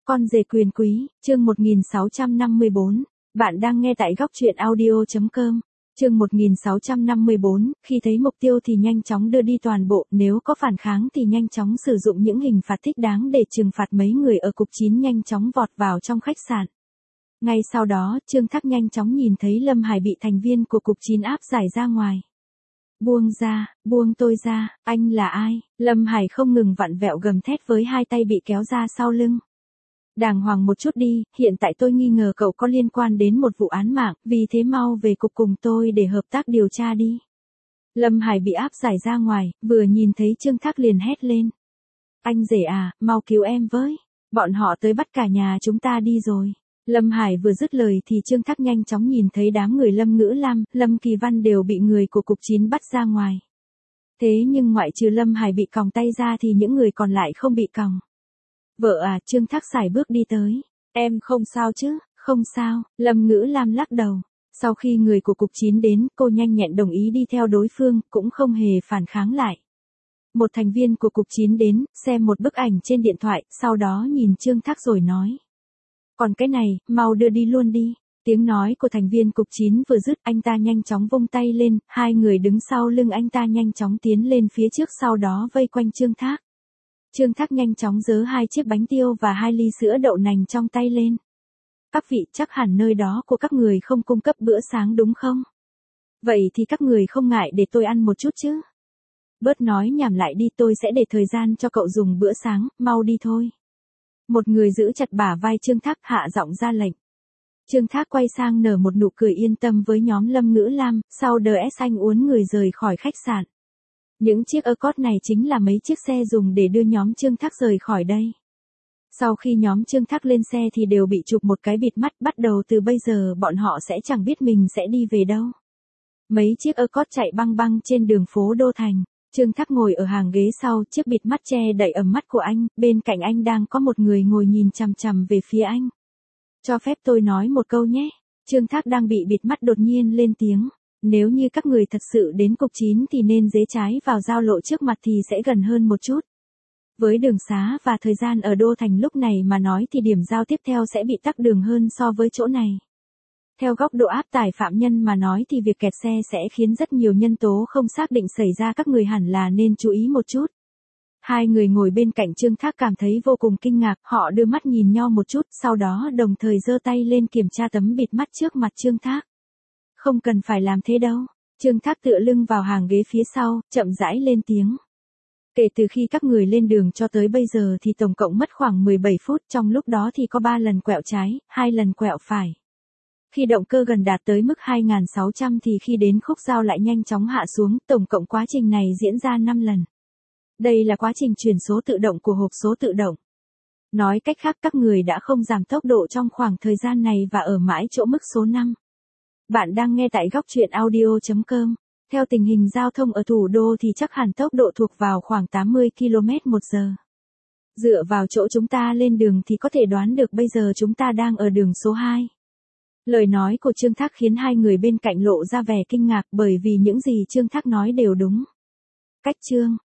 Con rể quyền quý, chương 1654. Bạn đang nghe tại góc truyện audio.com. Chương 1654, khi thấy mục tiêu thì nhanh chóng đưa đi toàn bộ, nếu có phản kháng thì nhanh chóng sử dụng những hình phạt thích đáng để trừng phạt. Mấy người ở cục 9 nhanh chóng vọt vào trong khách sạn. Ngay sau đó, Trương Thác nhanh chóng nhìn thấy Lâm Hải bị thành viên của cục 9 áp giải ra ngoài. Buông ra, buông tôi ra, anh là ai? Lâm Hải không ngừng vặn vẹo gầm thét với hai tay bị kéo ra sau lưng. Đàng hoàng một chút đi, hiện tại tôi nghi ngờ cậu có liên quan đến một vụ án mạng, vì thế mau về cục cùng tôi để hợp tác điều tra đi. Lâm Hải bị áp giải ra ngoài, vừa nhìn thấy Trương Thác liền hét lên. Anh rể à, mau cứu em với. Bọn họ tới bắt cả nhà chúng ta đi rồi. Lâm Hải vừa dứt lời thì Trương Thác nhanh chóng nhìn thấy đám người Lâm Ngữ Lam, Lâm Kỳ Văn đều bị người của cục 9 bắt ra ngoài. Thế nhưng ngoại trừ Lâm Hải bị còng tay ra thì những người còn lại không bị còng. Vợ à, Trương Thác sải bước đi tới. Em không sao chứ? Không sao, Lâm Ngữ Lam lắc đầu. Sau khi người của cục 9 đến, cô nhanh nhẹn đồng ý đi theo đối phương, cũng không hề phản kháng lại. Một thành viên của cục 9 đến, xem một bức ảnh trên điện thoại, sau đó nhìn Trương Thác rồi nói. Còn cái này, mau đưa đi luôn đi. Tiếng nói của thành viên cục 9 vừa dứt, anh ta nhanh chóng vung tay lên, hai người đứng sau lưng anh ta nhanh chóng tiến lên phía trước, sau đó vây quanh Trương Thác. Trương Thác nhanh chóng giơ hai chiếc bánh tiêu và hai ly sữa đậu nành trong tay lên. Các vị, chắc hẳn nơi đó của các người không cung cấp bữa sáng đúng không? Vậy thì các người không ngại để tôi ăn một chút chứ? Bớt nói nhảm lại đi, tôi sẽ để thời gian cho cậu dùng bữa sáng, mau đi thôi. Một người giữ chặt bả vai Trương Thác, hạ giọng ra lệnh. Trương Thác quay sang nở một nụ cười yên tâm với nhóm Lâm Ngữ Lam, sau DS anh uốn người rời khỏi khách sạn. Những chiếc Accord này chính là mấy chiếc xe dùng để đưa nhóm Trương Thác rời khỏi đây. Sau khi nhóm Trương Thác lên xe thì đều bị chụp một cái bịt mắt, bắt đầu từ bây giờ bọn họ sẽ chẳng biết mình sẽ đi về đâu. Mấy chiếc Accord chạy băng băng trên đường phố Đô Thành. Trương Thác ngồi ở hàng ghế sau, chiếc bịt mắt che đậy ẩm mắt của anh, bên cạnh anh đang có một người ngồi nhìn chằm chằm về phía anh. Cho phép tôi nói một câu nhé. Trương Thác đang bị bịt mắt đột nhiên lên tiếng. Nếu như các người thật sự đến cục 9 thì nên rẽ trái vào giao lộ trước mặt thì sẽ gần hơn một chút. Với đường xá và thời gian ở Đô Thành lúc này mà nói thì điểm giao tiếp theo sẽ bị tắc đường hơn so với chỗ này. Theo góc độ áp tải phạm nhân mà nói thì việc kẹt xe sẽ khiến rất nhiều nhân tố không xác định xảy ra, các người hẳn là nên chú ý một chút. Hai người ngồi bên cạnh Trương Thác cảm thấy vô cùng kinh ngạc, họ đưa mắt nhìn nhau một chút, sau đó đồng thời giơ tay lên kiểm tra tấm bịt mắt trước mặt Trương Thác. Không cần phải làm thế đâu. Trương Thác tựa lưng vào hàng ghế phía sau, chậm rãi lên tiếng. Kể từ khi các người lên đường cho tới bây giờ thì tổng cộng mất khoảng 17 phút, trong lúc đó thì có 3 lần quẹo trái, 2 lần quẹo phải. Khi động cơ gần đạt tới mức 2600 thì khi đến khúc giao lại nhanh chóng hạ xuống, tổng cộng quá trình này diễn ra 5 lần. Đây là quá trình chuyển số tự động của hộp số tự động. Nói cách khác, các người đã không giảm tốc độ trong khoảng thời gian này và ở mãi chỗ mức số 5. Bạn đang nghe tại góc truyện audio.com. Theo tình hình giao thông ở thủ đô thì chắc hẳn tốc độ thuộc vào khoảng 80 km/h. Dựa vào chỗ chúng ta lên đường thì có thể đoán được bây giờ chúng ta đang ở đường số 2. Lời nói của Trương Thác khiến hai người bên cạnh lộ ra vẻ kinh ngạc, bởi vì những gì Trương Thác nói đều đúng. Cách chương